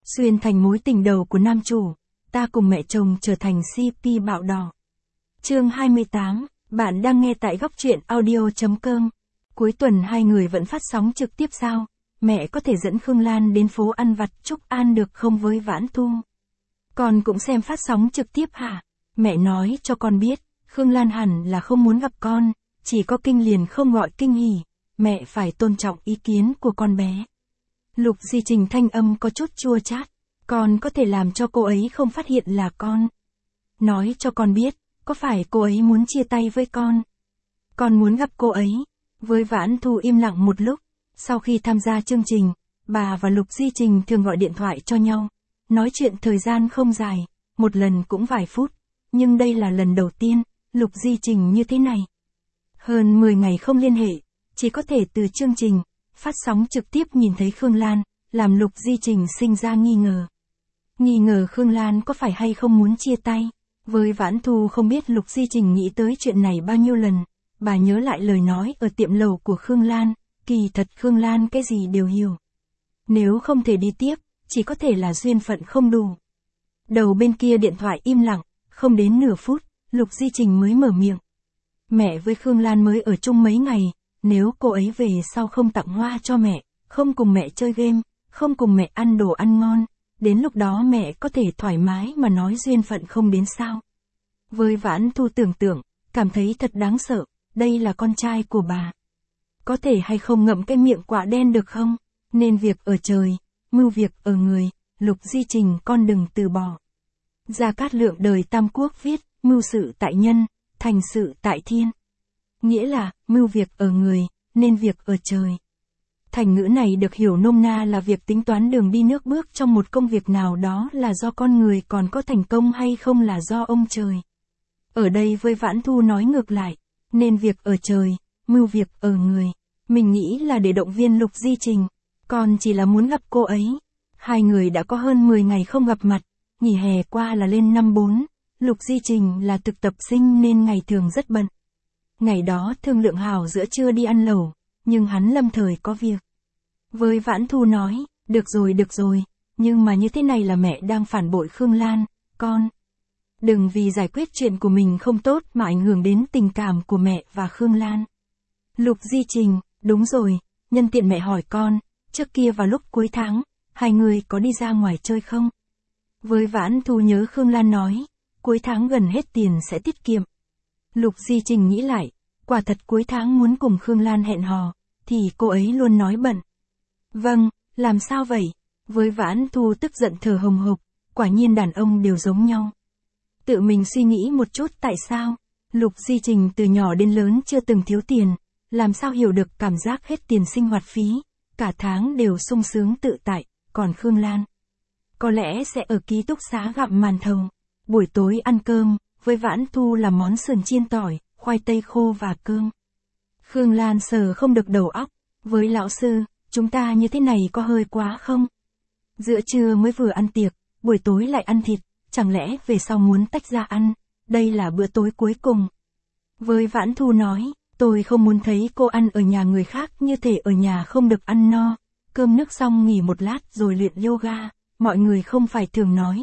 Xuyên thành mối tình đầu của nam chủ, ta cùng mẹ chồng trở thành CP bạo đỏ. Chương 28, bạn đang nghe tại góc truyện audio.com. Cuối tuần hai người vẫn phát sóng trực tiếp sao? Mẹ có thể dẫn Khương Lan đến phố ăn vặt Trúc An được không với Vãn Thu? Con cũng xem phát sóng trực tiếp hả? Mẹ nói cho con biết, Khương Lan hẳn là không muốn gặp con, chỉ có kinh liền không gọi kinh hỉ. Mẹ phải tôn trọng ý kiến của con bé. Lục Di Trình thanh âm có chút chua chát. Con có thể làm cho cô ấy không phát hiện là con. Nói cho con biết, có phải cô ấy muốn chia tay với con? Con muốn gặp cô ấy. Với Vãn Thu im lặng một lúc. Sau khi tham gia chương trình, bà và Lục Di Trình thường gọi điện thoại cho nhau. Nói chuyện thời gian không dài, một lần cũng vài phút. Nhưng đây là lần đầu tiên, Lục Di Trình như thế này. Hơn 10 ngày không liên hệ, chỉ có thể từ chương trình, phát sóng trực tiếp nhìn thấy Khương Lan, làm Lục Di Trình sinh ra nghi ngờ. Nghi ngờ Khương Lan có phải hay không muốn chia tay. Với Vãn Thu không biết Lục Di Trình nghĩ tới chuyện này bao nhiêu lần, bà nhớ lại lời nói ở tiệm lầu của Khương Lan, kỳ thật Khương Lan cái gì đều hiểu. Nếu không thể đi tiếp, chỉ có thể là duyên phận không đủ. Đầu bên kia điện thoại im lặng, không đến nửa phút, Lục Di Trình mới mở miệng. Mẹ với Khương Lan mới ở chung mấy ngày, nếu cô ấy về sau không tặng hoa cho mẹ, không cùng mẹ chơi game, không cùng mẹ ăn đồ ăn ngon, đến lúc đó mẹ có thể thoải mái mà nói duyên phận không đến sao. Với Vãn Thu tưởng tượng, cảm thấy thật đáng sợ, đây là con trai của bà. Có thể hay không ngậm cái miệng quạ đen được không? Nên việc ở trời, mưu việc ở người, Lục Di Trình con đừng từ bỏ. Gia Cát Lượng đời Tam Quốc viết, mưu sự tại nhân, thành sự tại thiên. Nghĩa là, mưu việc ở người, nên việc ở trời. Thành ngữ này được hiểu nôm na là việc tính toán đường đi nước bước trong một công việc nào đó là do con người, còn có thành công hay không là do ông trời. Ở đây với Vãn Thu nói ngược lại, nên việc ở trời, mưu việc ở người. Mình nghĩ là để động viên Lục Di Trình, còn chỉ là muốn gặp cô ấy. Hai người đã có hơn 10 ngày không gặp mặt, nghỉ hè qua là lên năm 4, Lục Di Trình là thực tập sinh nên ngày thường rất bận. Ngày đó thương lượng hảo giữa trưa đi ăn lẩu, nhưng hắn lâm thời có việc. Với Vãn Thu nói, được rồi, nhưng mà như thế này là mẹ đang phản bội Khương Lan, con. Đừng vì giải quyết chuyện của mình không tốt mà ảnh hưởng đến tình cảm của mẹ và Khương Lan. Lục Di Trình, đúng rồi, nhân tiện mẹ hỏi con, trước kia vào lúc cuối tháng, hai người có đi ra ngoài chơi không? Với Vãn Thu nhớ Khương Lan nói, cuối tháng gần hết tiền sẽ tiết kiệm. Lục Di Trình nghĩ lại, quả thật cuối tháng muốn cùng Khương Lan hẹn hò, thì cô ấy luôn nói bận. Vâng, làm sao vậy? Với Vãn Thu tức giận thở hồng hộc, quả nhiên đàn ông đều giống nhau. Tự mình suy nghĩ một chút tại sao? Lục Di Trình từ nhỏ đến lớn chưa từng thiếu tiền, làm sao hiểu được cảm giác hết tiền sinh hoạt phí, cả tháng đều sung sướng tự tại, còn Khương Lan có lẽ sẽ ở ký túc xá gặm màn thầu, buổi tối ăn cơm, với Vãn Thu là món sườn chiên tỏi, khoai tây khô và cơm. Khương Lan sờ không được đầu óc, với lão sư, chúng ta như thế này có hơi quá không? Giữa trưa mới vừa ăn tiệc, buổi tối lại ăn thịt, chẳng lẽ về sau muốn tách ra ăn, đây là bữa tối cuối cùng. Với Vãn Thu nói, tôi không muốn thấy cô ăn ở nhà người khác như thể ở nhà không được ăn no, cơm nước xong nghỉ một lát rồi luyện yoga, mọi người không phải thường nói,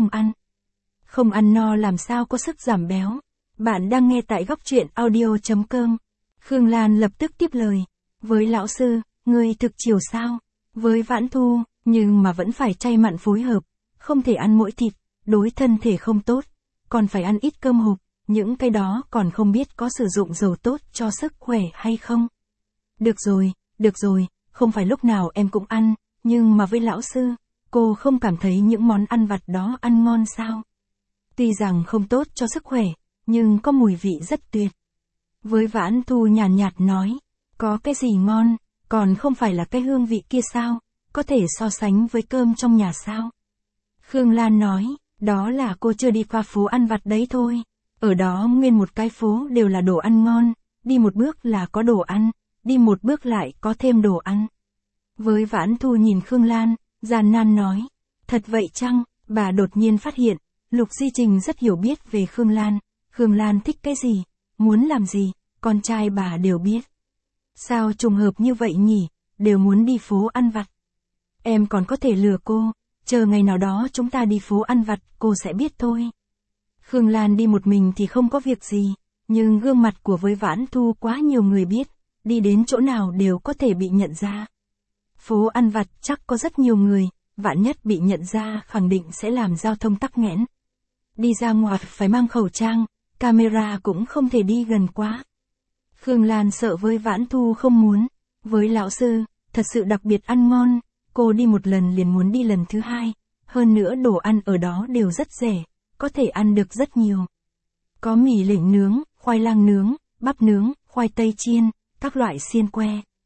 không ăn no làm sao có sức giảm béo. Bạn đang nghe tại góc truyện audio.com. Khương Lan lập tức tiếp lời, với lão sư, ngươi thực chiều sao? Với Vãn Thu, nhưng mà vẫn phải chay mặn phối hợp, không thể ăn mỗi thịt, đối thân thể không tốt, còn phải ăn ít cơm hộp, những cái đó còn không biết có sử dụng dầu tốt cho sức khỏe hay không. Được rồi, không phải lúc nào em cũng ăn, nhưng mà với lão sư, cô không cảm thấy những món ăn vặt đó ăn ngon sao? Tuy rằng không tốt cho sức khỏe, nhưng có mùi vị rất tuyệt. Với Vãn Thu nhàn nhạt nói, có cái gì ngon, còn không phải là cái hương vị kia sao, có thể so sánh với cơm trong nhà sao? Khương Lan nói, đó là cô chưa đi qua phố ăn vặt đấy thôi, ở đó nguyên một cái phố đều là đồ ăn ngon, đi một bước là có đồ ăn, đi một bước lại có thêm đồ ăn. Với Vãn Thu nhìn Khương Lan, gian nan nói, thật vậy chăng? Bà đột nhiên phát hiện, Lục Di Trình rất hiểu biết về Khương Lan thích cái gì, muốn làm gì, con trai bà đều biết. Sao trùng hợp như vậy nhỉ, đều muốn đi phố ăn vặt. Em còn có thể lừa cô, chờ ngày nào đó chúng ta đi phố ăn vặt, cô sẽ biết thôi. Khương Lan đi một mình thì không có việc gì, nhưng gương mặt của Với Vãn Thu quá nhiều người biết, đi đến chỗ nào đều có thể bị nhận ra. Phố ăn vặt chắc có rất nhiều người, vạn nhất bị nhận ra khẳng định sẽ làm giao thông tắc nghẽn. Đi ra ngoài phải mang khẩu trang, camera cũng không thể đi gần quá. Khương Lan sợ Với Vãn Thu không muốn, với lão sư, thật sự đặc biệt ăn ngon, cô đi một lần liền muốn đi lần thứ hai, hơn nữa đồ ăn ở đó đều rất rẻ, có thể ăn được rất nhiều. Có mì lệnh nướng, khoai lang nướng, bắp nướng, khoai tây chiên, các loại xiên que.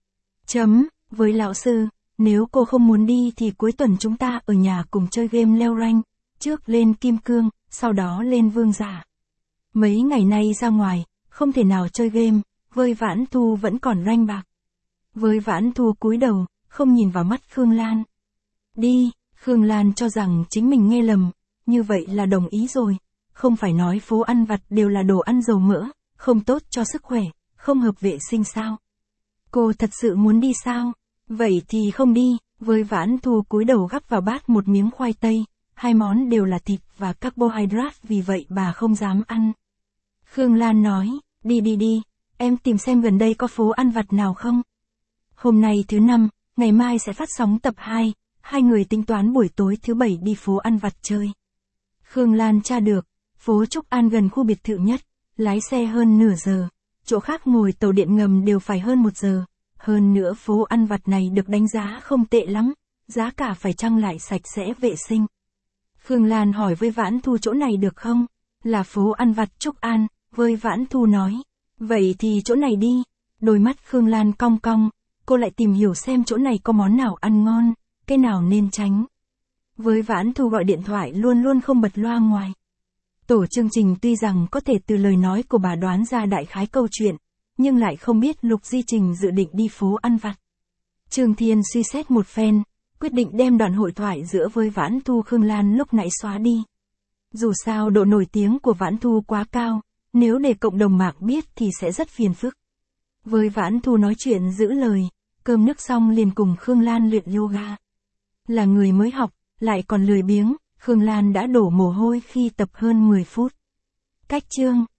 Với lão sư, nếu cô không muốn đi thì cuối tuần chúng ta ở nhà cùng chơi game leo rank, trước lên kim cương, sau đó lên vương giả. Mấy ngày nay ra ngoài, không thể nào chơi game, Với Vãn Thu vẫn còn rank bạc. Với Vãn Thu cúi đầu, không nhìn vào mắt Khương Lan. Đi, Khương Lan cho rằng chính mình nghe lầm, như vậy là đồng ý rồi, không phải nói phố ăn vặt đều là đồ ăn dầu mỡ, không tốt cho sức khỏe, không hợp vệ sinh sao? Cô thật sự muốn đi sao? Vậy thì không đi, Với Vãn Thu cúi đầu gắp vào bát một miếng khoai tây, hai món đều là thịt và carbohydrate vì vậy bà không dám ăn. Khương Lan nói, đi, em tìm xem gần đây có phố ăn vặt nào không? Hôm nay thứ 5, ngày mai sẽ phát sóng tập 2, hai người tính toán buổi tối thứ 7 đi phố ăn vặt chơi. Khương Lan tra được, phố Trúc An gần khu biệt thự nhất, lái xe hơn nửa giờ, chỗ khác ngồi tàu điện ngầm đều phải hơn 1 giờ. Hơn nữa phố ăn vặt này được đánh giá không tệ lắm, giá cả phải chăng lại sạch sẽ vệ sinh. Khương Lan hỏi Với Vãn Thu chỗ này được không? Là phố ăn vặt Trúc An, Với Vãn Thu nói. Vậy thì chỗ này đi. Đôi mắt Khương Lan cong cong, cô lại tìm hiểu xem chỗ này có món nào ăn ngon, cái nào nên tránh. Với Vãn Thu gọi điện thoại luôn luôn không bật loa ngoài. Tổ chương trình tuy rằng có thể từ lời nói của bà đoán ra đại khái câu chuyện, nhưng lại không biết Lục Di Trình dự định đi phố ăn vặt. Trương Thiên suy xét một phen, quyết định đem đoạn hội thoại giữa Với Vãn Thu Khương Lan lúc nãy xóa đi. Dù sao độ nổi tiếng của Vãn Thu quá cao, nếu để cộng đồng mạng biết thì sẽ rất phiền phức. Với Vãn Thu nói chuyện giữ lời, cơm nước xong liền cùng Khương Lan luyện yoga. Là người mới học, lại còn lười biếng, Khương Lan đã đổ mồ hôi khi tập hơn 10 phút. Cách chương